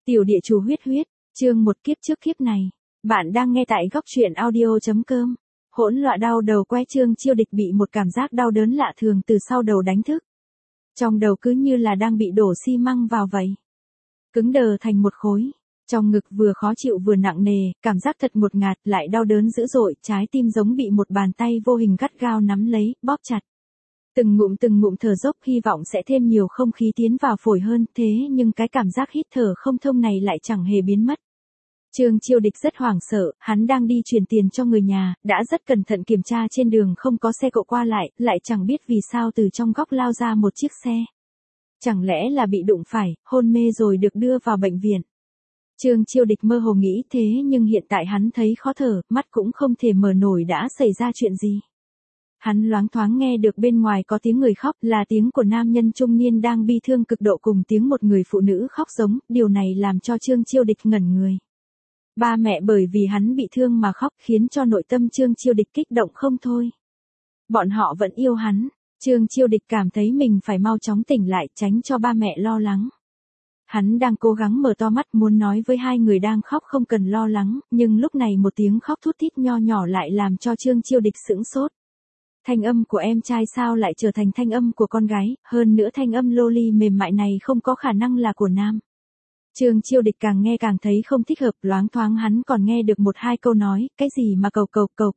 Tiểu địa chủ huyết huyết, chương một kiếp trước kiếp này. Bạn đang nghe tại góc truyện audio.com. Hỗn loạn đau đầu que Trương Chiêu Địch bị một cảm giác đau đớn lạ thường từ sau đầu đánh thức. Trong đầu cứ như là đang bị đổ xi măng vào vậy. Cứng đờ thành một khối. Trong ngực vừa khó chịu vừa nặng nề, cảm giác thật ngột ngạt lại đau đớn dữ dội, trái tim giống bị một bàn tay vô hình gắt gao nắm lấy, bóp chặt. Từng ngụm thở dốc hy vọng sẽ thêm nhiều không khí tiến vào phổi hơn, thế nhưng cái cảm giác hít thở không thông này lại chẳng hề biến mất. Trương Chiêu Địch rất hoảng sợ, hắn đang đi chuyển tiền cho người nhà, đã rất cẩn thận kiểm tra trên đường không có xe cộ qua lại chẳng biết vì sao từ trong góc lao ra một chiếc xe. Chẳng lẽ là bị đụng phải, hôn mê rồi được đưa vào bệnh viện. Trương Chiêu Địch mơ hồ nghĩ thế nhưng hiện tại hắn thấy khó thở, mắt cũng không thể mở nổi đã xảy ra chuyện gì. Hắn loáng thoáng nghe được bên ngoài có tiếng người khóc, là tiếng của nam nhân trung niên đang bi thương cực độ cùng tiếng một người phụ nữ khóc giống, điều này làm cho Trương Chiêu Địch ngẩn người. Ba mẹ bởi vì hắn bị thương mà khóc khiến cho nội tâm Trương Chiêu Địch kích động không thôi. Bọn họ vẫn yêu hắn, Trương Chiêu Địch cảm thấy mình phải mau chóng tỉnh lại tránh cho ba mẹ lo lắng. Hắn đang cố gắng mở to mắt muốn nói với hai người đang khóc không cần lo lắng, nhưng lúc này một tiếng khóc thút thít nho nhỏ lại làm cho Trương Chiêu Địch sững sốt. Thanh âm của em trai sao lại trở thành thanh âm của con gái, hơn nữa thanh âm loli mềm mại này không có khả năng là của nam. Trương Chiêu Địch càng nghe càng thấy không thích hợp, loáng thoáng hắn còn nghe được một hai câu nói, cái gì mà cầu.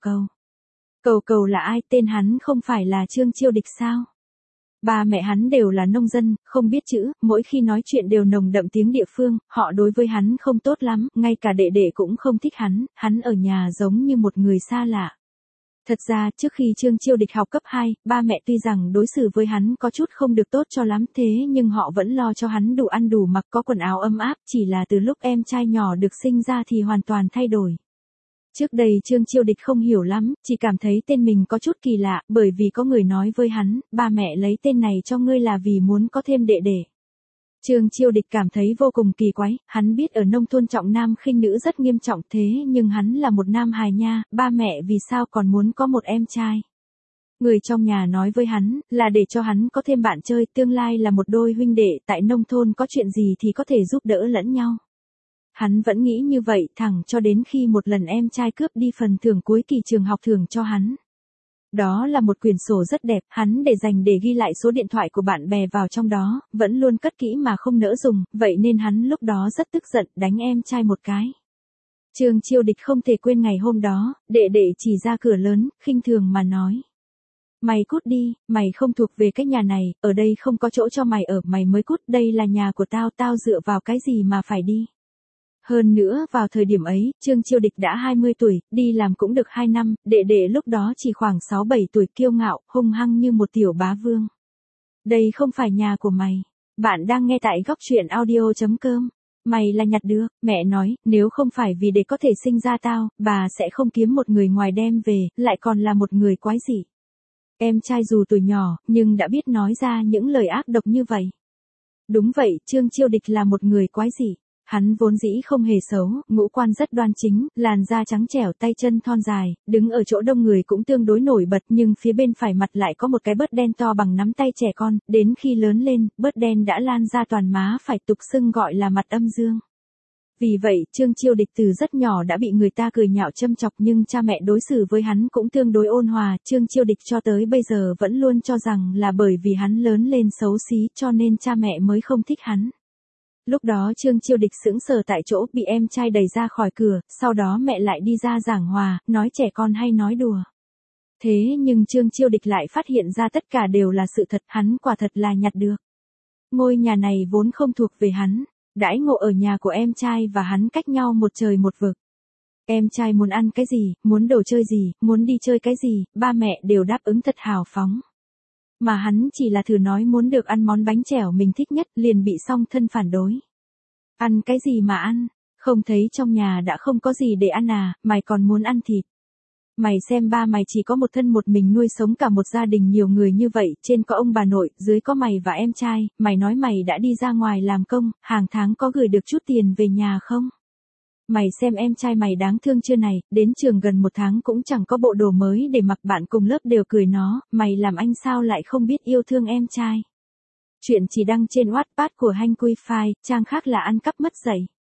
Cầu là ai, tên hắn không phải là Trương Chiêu Địch sao? Ba mẹ hắn đều là nông dân, không biết chữ, mỗi khi nói chuyện đều nồng đậm tiếng địa phương, họ đối với hắn không tốt lắm, ngay cả đệ đệ cũng không thích hắn ở nhà giống như một người xa lạ. Thật ra, trước khi Trương Chiêu Địch học cấp 2, ba mẹ tuy rằng đối xử với hắn có chút không được tốt cho lắm thế nhưng họ vẫn lo cho hắn đủ ăn đủ mặc có quần áo ấm áp, chỉ là từ lúc em trai nhỏ được sinh ra thì hoàn toàn thay đổi. Trước đây Trương Chiêu Địch không hiểu lắm, chỉ cảm thấy tên mình có chút kỳ lạ, bởi vì có người nói với hắn, ba mẹ lấy tên này cho ngươi là vì muốn có thêm đệ đệ. Trương Chiêu Địch cảm thấy vô cùng kỳ quái, hắn biết ở nông thôn trọng nam khinh nữ rất nghiêm trọng thế nhưng hắn là một nam hài nha, ba mẹ vì sao còn muốn có một em trai. Người trong nhà nói với hắn, là để cho hắn có thêm bạn chơi, tương lai là một đôi huynh đệ, tại nông thôn có chuyện gì thì có thể giúp đỡ lẫn nhau. Hắn vẫn nghĩ như vậy thẳng cho đến khi một lần em trai cướp đi phần thưởng cuối kỳ trường học thưởng cho hắn. Đó là một quyển sổ rất đẹp, hắn để dành để ghi lại số điện thoại của bạn bè vào trong đó, vẫn luôn cất kỹ mà không nỡ dùng, vậy nên hắn lúc đó rất tức giận, đánh em trai một cái. Trương Chiêu Địch không thể quên ngày hôm đó, đệ đệ chỉ ra cửa lớn, khinh thường mà nói. Mày cút đi, mày không thuộc về cái nhà này, ở đây không có chỗ cho mày ở, mày mới cút, đây là nhà của tao dựa vào cái gì mà phải đi. Hơn nữa, vào thời điểm ấy, Trương Chiêu Địch đã 20 tuổi, đi làm cũng được 2 năm, đệ đệ lúc đó chỉ khoảng 6-7 tuổi, kiêu ngạo, hung hăng như một tiểu bá vương. Đây không phải nhà của mày. Bạn đang nghe tại góc truyện audio.com. Mày là nhặt được, mẹ nói, nếu không phải vì để có thể sinh ra tao, bà sẽ không kiếm một người ngoài đem về, lại còn là một người quái dị. Em trai dù tuổi nhỏ, nhưng đã biết nói ra những lời ác độc như vậy. Đúng vậy, Trương Chiêu Địch là một người quái dị. Hắn vốn dĩ không hề xấu, ngũ quan rất đoan chính, làn da trắng trẻo, tay chân thon dài, đứng ở chỗ đông người cũng tương đối nổi bật nhưng phía bên phải mặt lại có một cái bớt đen to bằng nắm tay trẻ con, đến khi lớn lên, bớt đen đã lan ra toàn má phải tục xưng gọi là mặt âm dương. Vì vậy, Trương Chiêu Địch từ rất nhỏ đã bị người ta cười nhạo châm chọc nhưng cha mẹ đối xử với hắn cũng tương đối ôn hòa, Trương Chiêu Địch cho tới bây giờ vẫn luôn cho rằng là bởi vì hắn lớn lên xấu xí cho nên cha mẹ mới không thích hắn. Lúc đó Trương Chiêu Địch sững sờ tại chỗ bị em trai đẩy ra khỏi cửa, sau đó mẹ lại đi ra giảng hòa, nói trẻ con hay nói đùa. Thế nhưng Trương Chiêu Địch lại phát hiện ra tất cả đều là sự thật, hắn quả thật là nhặt được. Ngôi nhà này vốn không thuộc về hắn, đãi ngộ ở nhà của em trai và hắn cách nhau một trời một vực. Em trai muốn ăn cái gì, muốn đồ chơi gì, muốn đi chơi cái gì, ba mẹ đều đáp ứng thật hào phóng. Mà hắn chỉ là thử nói muốn được ăn món bánh chèo mình thích nhất, liền bị song thân phản đối. Ăn cái gì mà ăn, không thấy trong nhà đã không có gì để ăn à, mày còn muốn ăn thịt. Mày xem ba mày chỉ có một thân một mình nuôi sống cả một gia đình nhiều người như vậy, trên có ông bà nội, dưới có mày và em trai, mày nói mày đã đi ra ngoài làm công, hàng tháng có gửi được chút tiền về nhà không? Mày xem em trai mày đáng thương chưa này, đến trường gần 1 tháng cũng chẳng có bộ đồ mới để mặc, bạn cùng lớp đều cười nó, mày làm anh sao lại không biết yêu thương em trai. Chuyện chỉ đăng trên Wattpad của Hanh Quy Phai, trang khác là ăn cắp mất dạy.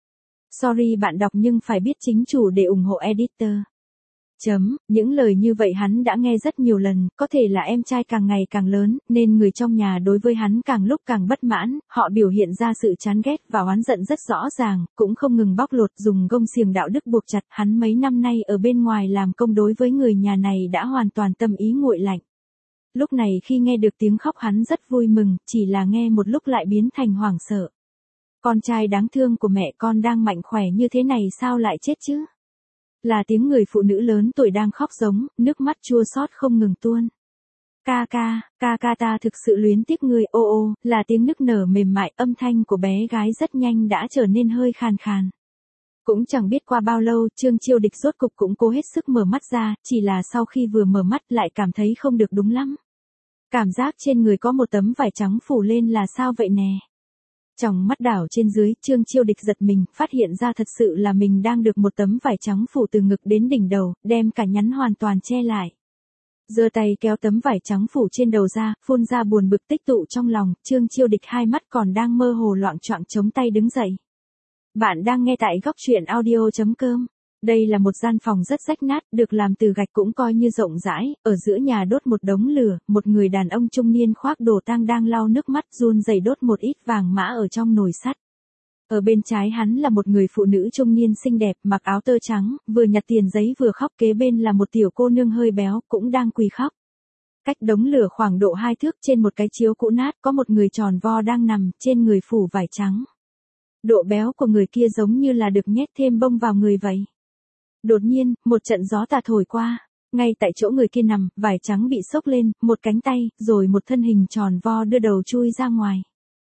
Sorry bạn đọc nhưng phải biết chính chủ để ủng hộ editor. Những lời như vậy hắn đã nghe rất nhiều lần, có thể là em trai càng ngày càng lớn, nên người trong nhà đối với hắn càng lúc càng bất mãn, họ biểu hiện ra sự chán ghét và oán giận rất rõ ràng, cũng không ngừng bóc lột dùng gông xiềng đạo đức buộc chặt, hắn mấy năm nay ở bên ngoài làm công đối với người nhà này đã hoàn toàn tâm ý nguội lạnh. Lúc này khi nghe được tiếng khóc hắn rất vui mừng, chỉ là nghe một lúc lại biến thành hoảng sợ. Con trai đáng thương của mẹ con đang mạnh khỏe như thế này sao lại chết chứ? Là tiếng người phụ nữ lớn tuổi đang khóc giống, nước mắt chua xót không ngừng tuôn. Ca ca ta thực sự luyến tiếc người, ô ô, là tiếng nức nở mềm mại, âm thanh của bé gái rất nhanh đã trở nên hơi khàn khàn. Cũng chẳng biết qua bao lâu, Trương Chiêu Địch rốt cục cũng cố hết sức mở mắt ra, chỉ là sau khi vừa mở mắt lại cảm thấy không được đúng lắm. Cảm giác trên người có một tấm vải trắng phủ lên là sao vậy nè? Trong mắt đảo trên dưới, Trương Chiêu Địch giật mình, phát hiện ra thật sự là mình đang được một tấm vải trắng phủ từ ngực đến đỉnh đầu, đem cả nhắn hoàn toàn che lại. Giơ tay kéo tấm vải trắng phủ trên đầu ra, phun ra buồn bực tích tụ trong lòng, Trương Chiêu Địch hai mắt còn đang mơ hồ loạng choạng chống tay đứng dậy. Bạn đang nghe tại góc truyện audio.com. Đây là một gian phòng rất rách nát, được làm từ gạch cũng coi như rộng rãi, ở giữa nhà đốt một đống lửa, một người đàn ông trung niên khoác đồ tang đang lau nước mắt run rẩy đốt một ít vàng mã ở trong nồi sắt. Ở bên trái hắn là một người phụ nữ trung niên xinh đẹp, mặc áo tơ trắng, vừa nhặt tiền giấy vừa khóc, kế bên là một tiểu cô nương hơi béo, cũng đang quỳ khóc. Cách đống lửa khoảng độ 2 thước trên một cái chiếu cũ nát, có một người tròn vo đang nằm, trên người phủ vải trắng. Độ béo của người kia giống như là được nhét thêm bông vào người vậy. Đột nhiên, một trận gió tà thổi qua, ngay tại chỗ người kia nằm, vải trắng bị xốc lên, một cánh tay, rồi một thân hình tròn vo đưa đầu chui ra ngoài.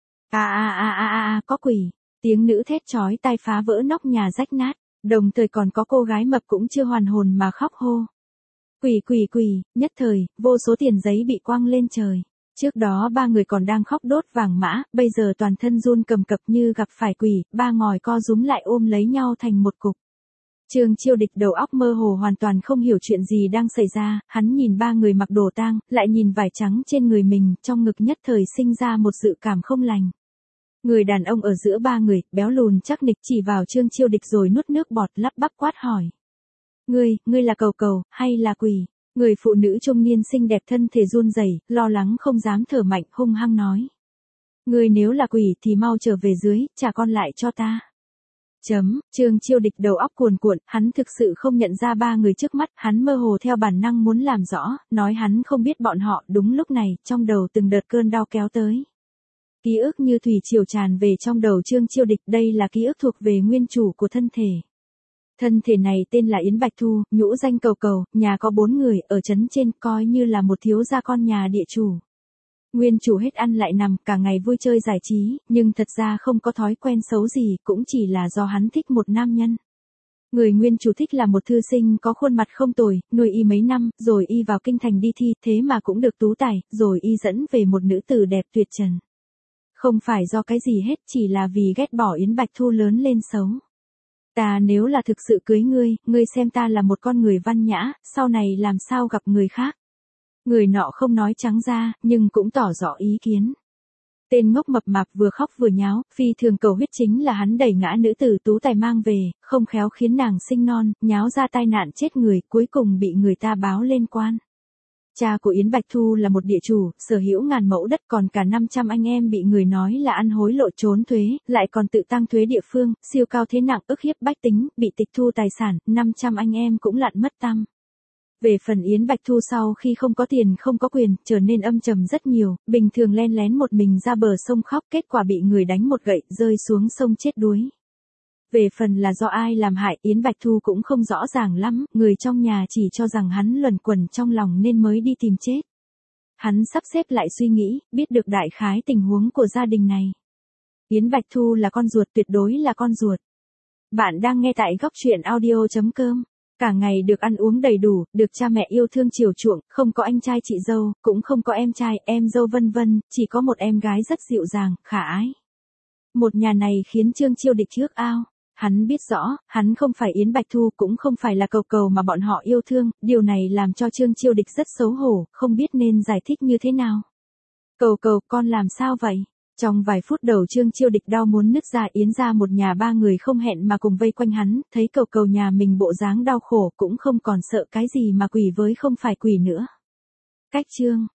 Có quỷ, tiếng nữ thét chói tai phá vỡ nóc nhà rách nát, đồng thời còn có cô gái mập cũng chưa hoàn hồn mà khóc hô. Quỷ, nhất thời, vô số tiền giấy bị quăng lên trời. Trước đó ba người còn đang khóc đốt vàng mã, bây giờ toàn thân run cầm cập như gặp phải quỷ, ba ngòi co rúm lại ôm lấy nhau thành một cục. Trương Chiêu Địch đầu óc mơ hồ hoàn toàn không hiểu chuyện gì đang xảy ra, hắn nhìn ba người mặc đồ tang, lại nhìn vải trắng trên người mình, trong ngực nhất thời sinh ra một dự cảm không lành. Người đàn ông ở giữa ba người, béo lùn chắc nịch chỉ vào Trương Chiêu Địch rồi nuốt nước bọt lắp bắp quát hỏi. Ngươi là cầu, hay là quỷ? Người phụ nữ trung niên xinh đẹp thân thể run rẩy, lo lắng không dám thở mạnh, hung hăng nói. Ngươi nếu là quỷ thì mau trở về dưới, trả con lại cho ta. Trương Chiêu Địch đầu óc cuồn cuộn, hắn thực sự không nhận ra ba người trước mắt, hắn mơ hồ theo bản năng muốn làm rõ, nói hắn không biết bọn họ, đúng lúc này, trong đầu từng đợt cơn đau kéo tới. Ký ức như thủy triều tràn về trong đầu Trương Chiêu Địch, đây là ký ức thuộc về nguyên chủ của thân thể. Thân thể này tên là Yến Bạch Thu, nhũ danh cầu, nhà có 4 người, ở trấn trên, coi như là một thiếu gia con nhà địa chủ. Nguyên chủ hết ăn lại nằm, cả ngày vui chơi giải trí, nhưng thật ra không có thói quen xấu gì, cũng chỉ là do hắn thích một nam nhân. Người nguyên chủ thích là một thư sinh có khuôn mặt không tồi, nuôi y mấy năm, rồi y vào kinh thành đi thi, thế mà cũng được tú tài, rồi y dẫn về một nữ tử đẹp tuyệt trần. Không phải do cái gì hết, chỉ là vì ghét bỏ Yến Bạch Thu lớn lên xấu. Ta nếu là thực sự cưới ngươi xem ta là một con người văn nhã, sau này làm sao gặp người khác. Người nọ không nói trắng ra, nhưng cũng tỏ rõ ý kiến. Tên ngốc mập mạp vừa khóc vừa nháo, phi thường cầu huyết chính là hắn đẩy ngã nữ tử tú tài mang về, không khéo khiến nàng sinh non, nháo ra tai nạn chết người, cuối cùng bị người ta báo lên quan. Cha của Yến Bạch Thu là một địa chủ, sở hữu ngàn mẫu đất, còn cả 500 anh em bị người nói là ăn hối lộ trốn thuế, lại còn tự tăng thuế địa phương, siêu cao thế nặng ức hiếp bách tính, bị tịch thu tài sản, 500 anh em cũng lặn mất tăm. Về phần Yến Bạch Thu sau khi không có tiền không có quyền, trở nên âm trầm rất nhiều, bình thường len lén một mình ra bờ sông khóc, kết quả bị người đánh một gậy, rơi xuống sông chết đuối. Về phần là do ai làm hại, Yến Bạch Thu cũng không rõ ràng lắm, người trong nhà chỉ cho rằng hắn luẩn quẩn trong lòng nên mới đi tìm chết. Hắn sắp xếp lại suy nghĩ, biết được đại khái tình huống của gia đình này. Yến Bạch Thu là con ruột, tuyệt đối là con ruột. Bạn đang nghe tại góc truyện audio.com. Cả ngày được ăn uống đầy đủ, được cha mẹ yêu thương chiều chuộng, không có anh trai chị dâu, cũng không có em trai, em dâu vân vân, chỉ có một em gái rất dịu dàng, khả ái. Một nhà này khiến Trương Chiêu Địch ước ao. Hắn biết rõ, hắn không phải Yến Bạch Thu, cũng không phải là cầu mà bọn họ yêu thương, điều này làm cho Trương Chiêu Địch rất xấu hổ, không biết nên giải thích như thế nào. Cầu, con làm sao vậy? Trong vài phút đầu Trương Chiêu Địch đau muốn nứt ra, Yến gia một nhà ba người không hẹn mà cùng vây quanh hắn, thấy Cầu Cầu nhà mình bộ dáng đau khổ cũng không còn sợ cái gì mà quỷ với không phải quỷ nữa. Cách Trương